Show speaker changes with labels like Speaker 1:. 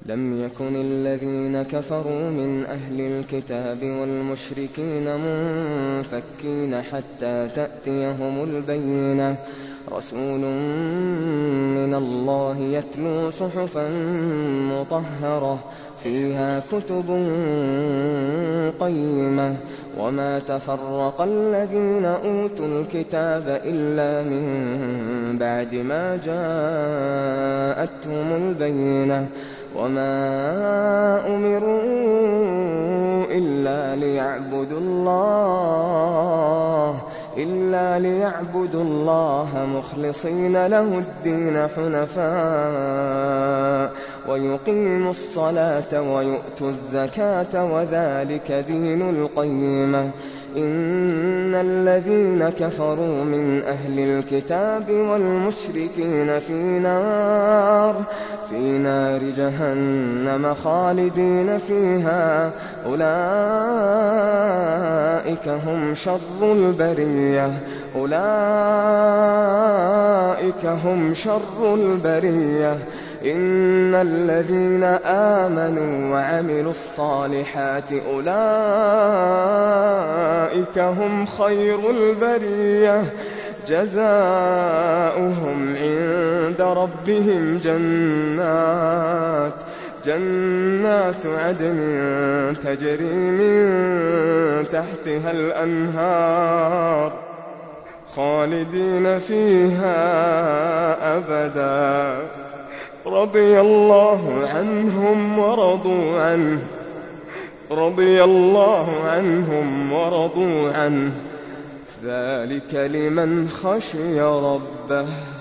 Speaker 1: لم يكن الذين كفروا من أهل الكتاب والمشركين منفكين حتى تأتيهم البينة رسول من الله يتلو صحفا مطهرة فيها كتب قيمة وما تفرق الذين أوتوا الكتاب إلا من بعد ما جاءتهم البينة وما أمروا إلا ليعبدوا الله مخلصين له الدين حنفاء ويقيموا الصلاة ويؤتوا الزكاة وذلك دين القيمة إن الذين كفروا من أهل الكتاب والمشركين في نار جهنم خالدين فيها أولئك هم شر البرية إن الذين آمنوا وعملوا الصالحات أولئك هم خير البرية جزاؤهم عند ربهم جنات عدن تجري من تحتها الأنهار خالدين فيها أبدا رضي الله عنهم ورضوا عنه ذلك لمن خشي ربه.